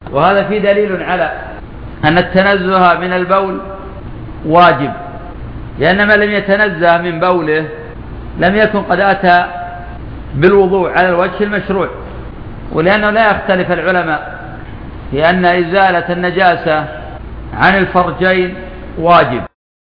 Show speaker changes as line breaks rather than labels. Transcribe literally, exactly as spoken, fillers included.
وهذا فيه دليل على أن التنزه من البول واجب، لأن من لم يتنزه من بوله لم يكن قد أتى بالوضوء على الوجه المشروع، ولأنه لا يختلف العلماء في أن إزالة النجاسة عن الفرجين واجب،